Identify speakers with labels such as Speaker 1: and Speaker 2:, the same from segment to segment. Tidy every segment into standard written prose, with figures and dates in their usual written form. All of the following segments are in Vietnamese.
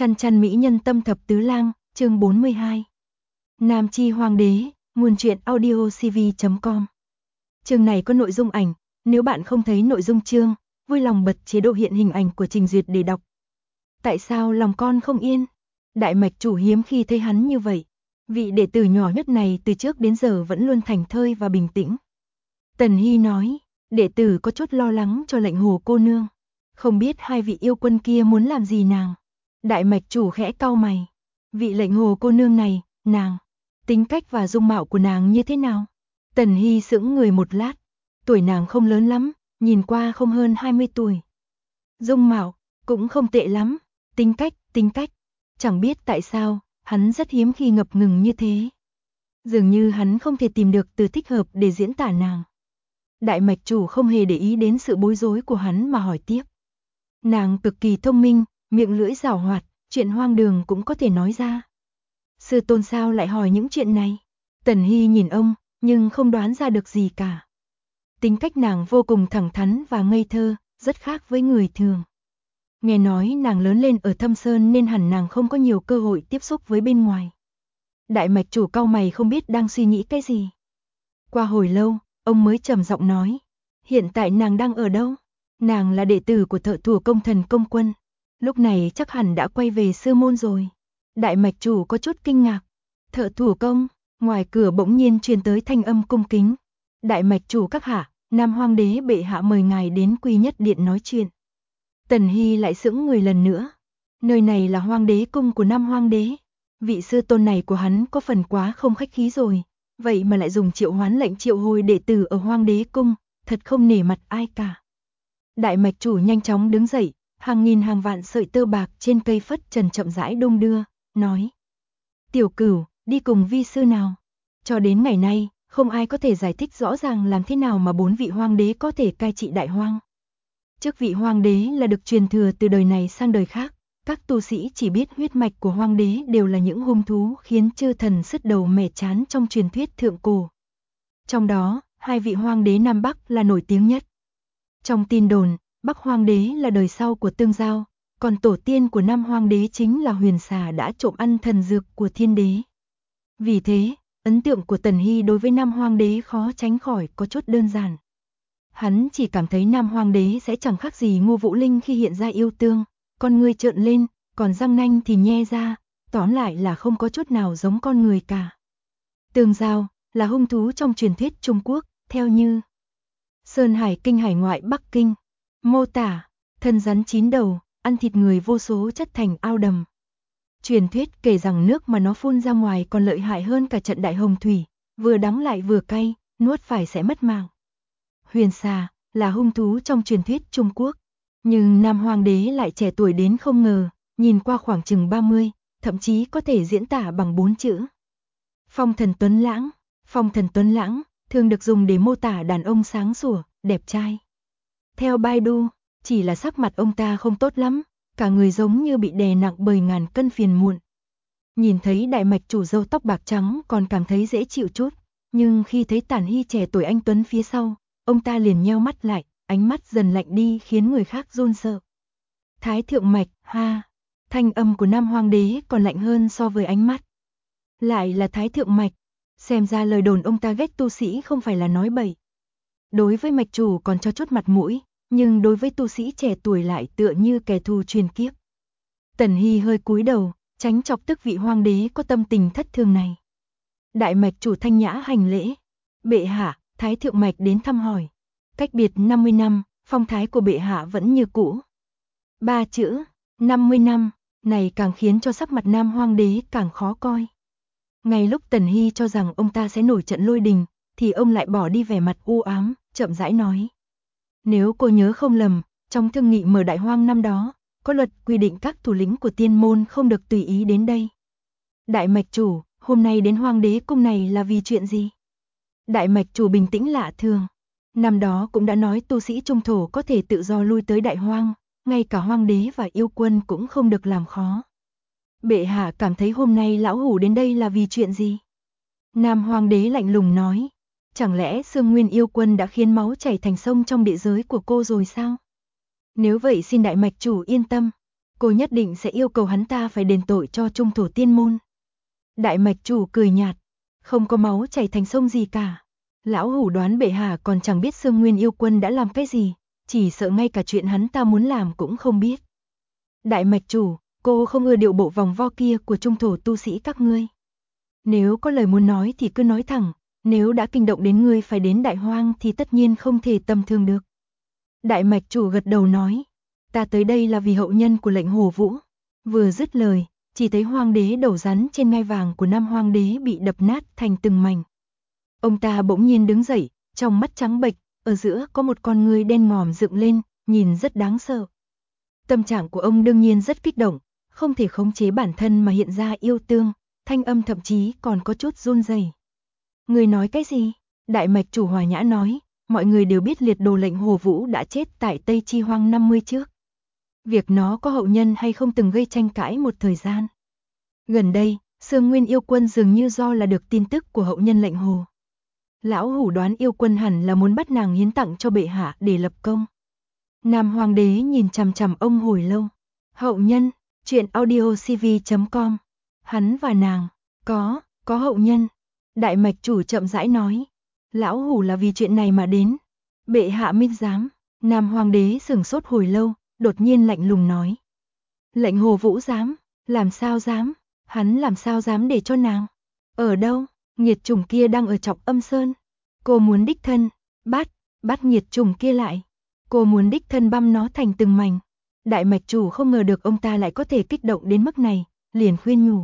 Speaker 1: Chăn chăn mỹ nhân tâm thập tứ lang, chương 42. Nam chi hoàng đế, nguồn truyện audiocv.com. Chương này có nội dung ảnh, nếu bạn không thấy nội dung chương, vui lòng bật chế độ hiện hình ảnh của trình duyệt để đọc. Tại sao lòng con không yên? Đại mạch chủ hiếm khi thấy hắn như vậy. Vị đệ tử nhỏ nhất này từ trước đến giờ vẫn luôn thảnh thơi và bình tĩnh. Tần Hy nói, đệ tử có chút lo lắng cho lệnh hồ cô nương. Không biết hai vị yêu quân kia muốn làm gì nàng. Đại mạch chủ khẽ cau mày. Vị lệnh hồ cô nương này, nàng, tính cách và dung mạo của nàng như thế nào? Tần Hy sững người một lát. Tuổi nàng không lớn lắm, nhìn qua không hơn 20 tuổi. Dung mạo, cũng không tệ lắm. Tính cách. Chẳng biết tại sao, hắn rất hiếm khi ngập ngừng như thế. Dường như hắn không thể tìm được từ thích hợp để diễn tả nàng. Đại mạch chủ không hề để ý đến sự bối rối của hắn mà hỏi tiếp. Nàng cực kỳ thông minh, miệng lưỡi giảo hoạt, chuyện hoang đường cũng có thể nói ra. Sư tôn sao lại hỏi những chuyện này? Tần Hy nhìn ông, nhưng không đoán ra được gì cả. Tính cách nàng vô cùng thẳng thắn và ngây thơ, rất khác với người thường. Nghe nói nàng lớn lên ở Thâm Sơn nên hẳn nàng không có nhiều cơ hội tiếp xúc với bên ngoài. Đại mạch chủ cau mày không biết đang suy nghĩ cái gì. Qua hồi lâu, ông mới trầm giọng nói. Hiện tại nàng đang ở đâu? Nàng là đệ tử của thợ thủ công thần công quân. Lúc này chắc hẳn đã quay về sư môn rồi. Đại mạch chủ có chút kinh ngạc. Thợ thủ công, ngoài cửa bỗng nhiên truyền tới thanh âm cung kính. Đại mạch chủ các hạ, Nam Hoang đế bệ hạ mời ngài đến Quy Nhất Điện nói chuyện. Tần Hy lại sững người lần nữa. Nơi này là Hoang đế cung của Nam Hoang đế. Vị sư tôn này của hắn có phần quá không khách khí rồi. Vậy mà lại dùng triệu hoán lệnh triệu hồi đệ tử ở Hoang đế cung, thật không nể mặt ai cả. Đại mạch chủ nhanh chóng đứng dậy, hàng nghìn hàng vạn sợi tơ bạc trên cây phất trần chậm rãi đung đưa, nói. Tiểu Cửu, đi cùng vi sư nào. Cho đến ngày nay, không ai có thể giải thích rõ ràng làm thế nào mà 4 vị hoang đế có thể cai trị đại hoang. Chức vị hoang đế là được truyền thừa từ đời này sang đời khác. Các tu sĩ chỉ biết huyết mạch của hoang đế đều là những hung thú khiến chư thần sứt đầu mẻ trán trong truyền thuyết thượng cổ. Trong đó, 2 vị hoang đế Nam Bắc là nổi tiếng nhất. Trong tin đồn, Bắc Hoang đế là đời sau của Tương Giao, còn tổ tiên của Nam Hoang đế chính là Huyền Xà đã trộm ăn thần dược của Thiên đế. Vì thế, ấn tượng của Tần Hy đối với Nam Hoang đế khó tránh khỏi có chút đơn giản. Hắn chỉ cảm thấy Nam Hoang đế sẽ chẳng khác gì Ngô Vũ Linh khi hiện ra yêu tương, con người trợn lên, còn răng nanh thì nhe ra, tóm lại là không có chút nào giống con người cả. Tương Giao là hung thú trong truyền thuyết Trung Quốc, theo như Sơn Hải Kinh hải ngoại Bắc Kinh, mô tả, thân rắn 9 đầu, ăn thịt người vô số chất thành ao đầm. Truyền thuyết kể rằng nước mà nó phun ra ngoài còn lợi hại hơn cả trận đại hồng thủy, vừa đắng lại vừa cay, nuốt phải sẽ mất mạng. Huyền Xà là hung thú trong truyền thuyết Trung Quốc, nhưng Nam Hoang đế lại trẻ tuổi đến không ngờ, nhìn qua khoảng chừng 30, thậm chí có thể diễn tả bằng 4 chữ. Phong thần tuấn lãng. Phong thần tuấn lãng thường được dùng để mô tả đàn ông sáng sủa, đẹp trai. Theo Baidu, chỉ là sắc mặt ông ta không tốt lắm, cả người giống như bị đè nặng bởi ngàn cân phiền muộn. Nhìn thấy đại mạch chủ râu tóc bạc trắng còn cảm thấy dễ chịu chút, nhưng khi thấy Tản Hy trẻ tuổi anh tuấn phía sau, ông ta liền nheo mắt lại, ánh mắt dần lạnh đi khiến người khác run sợ. Thái thượng mạch, ha, thanh âm của Nam Hoang đế còn lạnh hơn so với ánh mắt. Lại là Thái thượng mạch. Xem ra lời đồn ông ta ghét tu sĩ không phải là nói bậy. Đối với mạch chủ còn cho chút mặt mũi, nhưng đối với tu sĩ trẻ tuổi lại tựa như kẻ thù truyền kiếp. Tần Hy hơi cúi đầu, tránh chọc tức vị hoang đế có tâm tình thất thường này. Đại mạch chủ thanh nhã hành lễ. Bệ hạ, Thái thượng mạch đến thăm hỏi. Cách biệt 50 năm, phong thái của bệ hạ vẫn như cũ. 3 chữ, 50 năm, này càng khiến cho sắc mặt Nam Hoang đế càng khó coi. Ngay lúc Tần Hy cho rằng ông ta sẽ nổi trận lôi đình, thì ông lại bỏ đi vẻ mặt u ám, chậm rãi nói. Nếu cô nhớ không lầm, trong thương nghị mở đại hoang năm đó, có luật quy định các thủ lĩnh của tiên môn không được tùy ý đến đây. Đại mạch chủ, hôm nay đến Hoang đế cung này là vì chuyện gì? Đại mạch chủ bình tĩnh lạ thường. Năm đó cũng đã nói tu sĩ trung thổ có thể tự do lui tới đại hoang, ngay cả hoang đế và yêu quân cũng không được làm khó. Bệ hạ cảm thấy hôm nay lão hủ đến đây là vì chuyện gì? Nam Hoang đế lạnh lùng nói. Chẳng lẽ Sương Nguyên yêu quân đã khiến máu chảy thành sông trong địa giới của cô rồi sao? Nếu vậy xin đại mạch chủ yên tâm. cô nhất định sẽ yêu cầu hắn ta phải đền tội cho Trung Thổ Tiên Môn. Đại mạch chủ cười nhạt, không có máu chảy thành sông gì cả. Lão hủ đoán bệ hạ còn chẳng biết Sương Nguyên yêu quân đã làm cái gì, chỉ sợ ngay cả chuyện hắn ta muốn làm cũng không biết. Đại mạch chủ, cô không ưa điệu bộ vòng vo kia của Trung Thổ tu sĩ các ngươi. Nếu có lời muốn nói thì cứ nói thẳng, nếu đã kinh động đến ngươi phải đến Đại Hoang thì tất nhiên không thể tầm thường được. Đại mạch chủ gật đầu nói, ta tới đây là vì hậu nhân của lệnh Hồ Vũ. Vừa dứt lời, chỉ thấy hoàng đế đầu rắn trên ngai vàng của Nam Hoàng đế bị đập nát thành từng mảnh. Ông ta bỗng nhiên đứng dậy, trong mắt trắng bệch, ở giữa có một con ngươi đen ngòm dựng lên, nhìn rất đáng sợ. Tâm trạng của ông đương nhiên rất kích động, không thể khống chế bản thân mà hiện ra yêu tương, thanh âm thậm chí còn có chút run rẩy. Người nói cái gì? Đại mạch chủ hòa nhã nói, mọi người đều biết liệt đồ lệnh Hồ Vũ đã chết tại Tây Chi Hoang 50 trước. Việc nó có hậu nhân hay không từng gây tranh cãi một thời gian. Gần đây, Sương Nguyên yêu quân dường như do là được tin tức của hậu nhân lệnh Hồ. Lão hủ đoán yêu quân hẳn là muốn bắt nàng hiến tặng cho bệ hạ để lập công. Nam Hoàng đế nhìn chằm chằm ông hồi lâu. Hậu nhân, truyện audiocv.com. Hắn và nàng, có hậu nhân. Đại mạch chủ chậm rãi nói. Lão hủ là vì chuyện này mà đến. Bệ hạ minh giám. Nam Hoàng đế sửng sốt hồi lâu, đột nhiên lạnh lùng nói. Lệnh Hồ Vũ dám, làm sao dám, hắn làm sao dám để cho nàng. Ở đâu, nghiệt chủng kia đang ở Trọng Âm Sơn. Cô muốn đích thân, bắt nghiệt chủng kia lại. Cô muốn đích thân băm nó thành từng mảnh. Đại mạch chủ không ngờ được ông ta lại có thể kích động đến mức này, liền khuyên nhủ.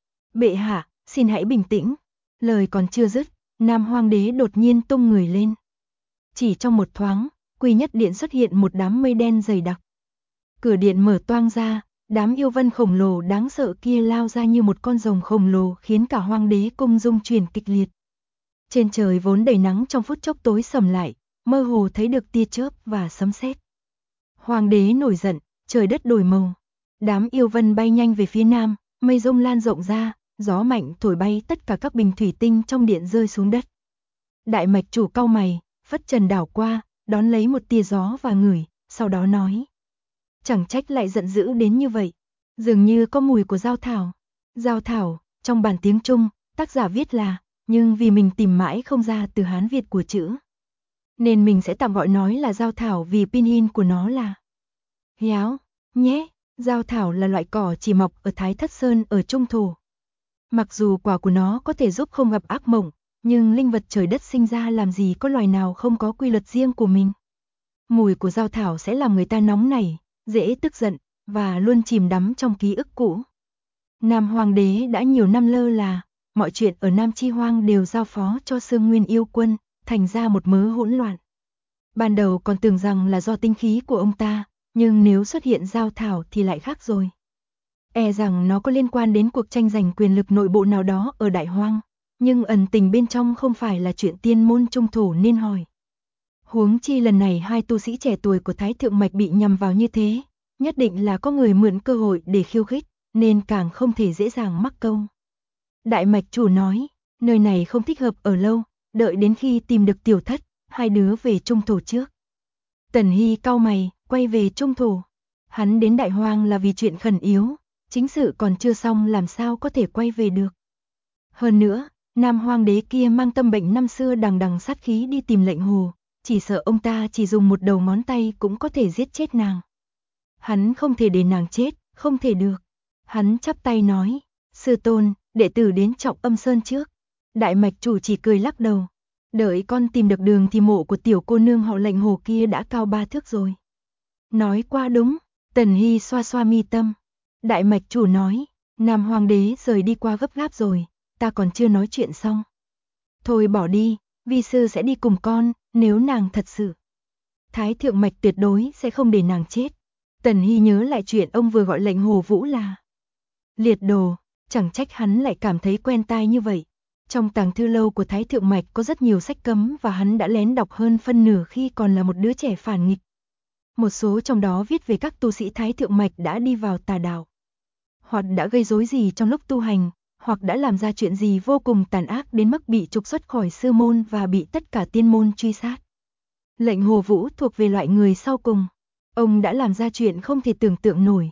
Speaker 1: Bệ hạ, xin hãy bình tĩnh. Lời còn chưa dứt, Nam Hoàng đế đột nhiên tung người lên. Chỉ trong một thoáng, Quy Nhất Điện xuất hiện một đám mây đen dày đặc. Cửa điện mở toang ra, đám yêu vân khổng lồ đáng sợ kia lao ra như một con rồng khổng lồ khiến cả Hoàng đế cung rung chuyển kịch liệt. Trên trời vốn đầy nắng trong phút chốc tối sầm lại, mơ hồ thấy được tia chớp và sấm sét. Hoàng đế nổi giận, trời đất đổi màu. Đám yêu vân bay nhanh về phía nam, mây rông lan rộng ra, gió mạnh thổi bay tất cả các bình thủy tinh trong điện rơi xuống đất. Đại mạch chủ cau mày, phất trần đảo qua, đón lấy một tia gió và ngửi, sau đó nói. Chẳng trách lại giận dữ đến như vậy, dường như có mùi của dao thảo. Dao thảo, trong bản tiếng Trung, tác giả viết là, nhưng vì mình tìm mãi không ra từ Hán Việt của chữ, nên mình sẽ tạm gọi nói là dao thảo vì pinyin của nó là hiáo, nhé. Dao thảo là loại cỏ chỉ mọc ở Thái Thất Sơn ở Trung Thổ. Mặc dù quả của nó có thể giúp không gặp ác mộng, nhưng linh vật trời đất sinh ra làm gì có loài nào không có quy luật riêng của mình. Mùi của dao thảo sẽ làm người ta nóng nảy, dễ tức giận, và luôn chìm đắm trong ký ức cũ. Nam Hoàng đế đã nhiều năm lơ là, mọi chuyện ở Nam Chi Hoang đều giao phó cho Sương Nguyên yêu quân, thành ra một mớ hỗn loạn. Ban đầu còn tưởng rằng là do tinh khí của ông ta, nhưng nếu xuất hiện dao thảo thì lại khác rồi. E rằng nó có liên quan đến cuộc tranh giành quyền lực nội bộ nào đó ở Đại Hoang, nhưng ẩn tình bên trong không phải là chuyện tiên môn Trung Thổ nên hỏi. Huống chi lần này hai tu sĩ trẻ tuổi của Thái Thượng Mạch bị nhằm vào như thế, nhất định là có người mượn cơ hội để khiêu khích, nên càng không thể dễ dàng mắc câu. Đại mạch chủ nói, nơi này không thích hợp ở lâu, đợi đến khi tìm được tiểu thất, hai đứa về Trung Thổ trước. Tần Hy cau mày, quay về Trung Thổ. Hắn đến Đại Hoang là vì chuyện khẩn yếu, chính sự còn chưa xong làm sao có thể quay về được. Hơn nữa, Nam Hoàng đế kia mang tâm bệnh năm xưa đằng đằng sát khí đi tìm lệnh Hồ, chỉ sợ ông ta chỉ dùng một đầu ngón tay cũng có thể giết chết nàng. Hắn không thể để nàng chết, không thể được. Hắn chắp tay nói, sư tôn, đệ tử đến Trọng Âm Sơn trước. Đại mạch chủ chỉ cười lắc đầu. Đợi con tìm được đường thì mộ của tiểu cô nương họ lệnh Hồ kia đã cao 3 thước rồi. Nói qua đúng, Tần Hy xoa xoa mi tâm. Đại mạch chủ nói, Nam Hoàng đế rời đi qua gấp gáp rồi, ta còn chưa nói chuyện xong. Thôi bỏ đi, vi sư sẽ đi cùng con, nếu nàng thật sự. Thái Thượng Mạch tuyệt đối sẽ không để nàng chết. Tần Hy nhớ lại chuyện ông vừa gọi lệnh Hồ Vũ là liệt đồ, chẳng trách hắn lại cảm thấy quen tai như vậy. Trong tàng thư lâu của Thái Thượng Mạch có rất nhiều sách cấm và hắn đã lén đọc hơn phân nửa khi còn là một đứa trẻ phản nghịch. Một số trong đó viết về các tu sĩ Thái Thượng Mạch đã đi vào tà đạo, hoặc đã gây rối gì trong lúc tu hành, hoặc đã làm ra chuyện gì vô cùng tàn ác đến mức bị trục xuất khỏi sư môn và bị tất cả tiên môn truy sát. Lệnh Hồ Vũ thuộc về loại người sau cùng. Ông đã làm ra chuyện không thể tưởng tượng nổi.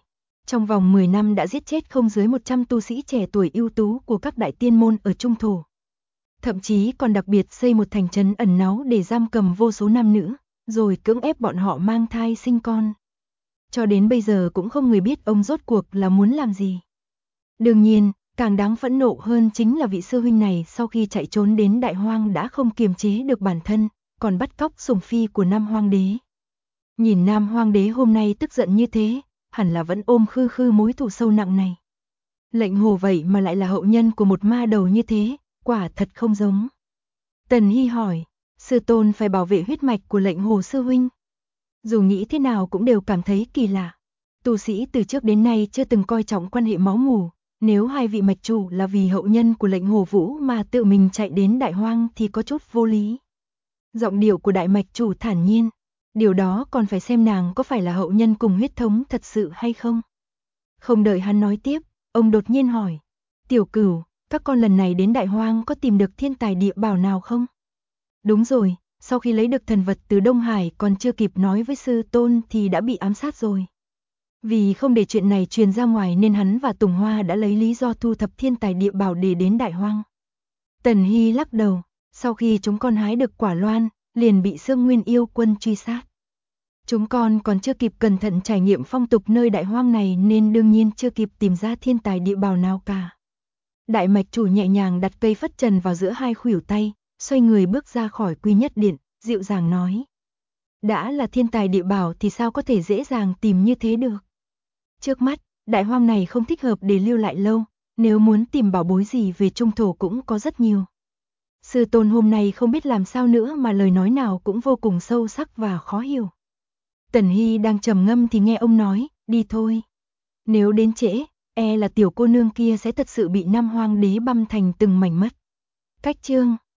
Speaker 1: Trong vòng 10 năm đã giết chết không dưới 100 tu sĩ trẻ tuổi ưu tú của các đại tiên môn ở Trung Thổ. Thậm chí còn đặc biệt xây một thành trấn ẩn náu để giam cầm vô số nam nữ, rồi cưỡng ép bọn họ mang thai sinh con. Cho đến bây giờ cũng không người biết ông rốt cuộc là muốn làm gì. Đương nhiên, càng đáng phẫn nộ hơn chính là vị sư huynh này sau khi chạy trốn đến Đại Hoang đã không kiềm chế được bản thân, còn bắt cóc sủng phi của Nam Hoang Đế. Nhìn Nam Hoang Đế hôm nay tức giận như thế, hẳn là vẫn ôm khư khư mối thù sâu nặng này. Lệnh Hồ vậy mà lại là hậu nhân của một ma đầu như thế, quả thật không giống. Tần Hy hỏi, sư tôn phải bảo vệ huyết mạch của Lệnh Hồ sư huynh. Dù nghĩ thế nào cũng đều cảm thấy kỳ lạ. Tu sĩ từ trước đến nay chưa từng coi trọng quan hệ máu mủ, nếu hai vị mạch chủ là vì hậu nhân của Lệnh Hồ Vũ mà tự mình chạy đến Đại Hoang thì có chút vô lý. Giọng điệu của đại mạch chủ thản nhiên, điều đó còn phải xem nàng có phải là hậu nhân cùng huyết thống thật sự hay không. Không đợi hắn nói tiếp, ông đột nhiên hỏi, Tiểu Cửu, các con lần này đến Đại Hoang có tìm được thiên tài địa bảo nào không? Đúng rồi, sau khi lấy được thần vật từ Đông Hải còn chưa kịp nói với sư tôn thì đã bị ám sát rồi. Vì không để chuyện này truyền ra ngoài nên hắn và Tùng Hoa đã lấy lý do thu thập thiên tài địa bảo để đến Đại Hoang. Tần Hy lắc đầu, sau khi chúng con hái được quả loan, liền bị Sương Nguyên yêu quân truy sát. Chúng con còn chưa kịp cẩn thận trải nghiệm phong tục nơi Đại Hoang này nên đương nhiên chưa kịp tìm ra thiên tài địa bảo nào cả. Đại mạch chủ nhẹ nhàng đặt cây phất trần vào giữa hai khuỷu tay, xoay người bước ra khỏi Quy Nhất Điện, dịu dàng nói. Đã là thiên tài địa bảo thì sao có thể dễ dàng tìm như thế được. Trước mắt, Đại Hoang này không thích hợp để lưu lại lâu, nếu muốn tìm bảo bối gì về Trung Thổ cũng có rất nhiều. Sư tôn hôm nay không biết làm sao nữa mà lời nói nào cũng vô cùng sâu sắc và khó hiểu. Tần Hy đang trầm ngâm thì nghe ông nói, đi thôi. Nếu đến trễ, e là tiểu cô nương kia sẽ thật sự bị Nam Hoang Đế băm thành từng mảnh mất. Cách chương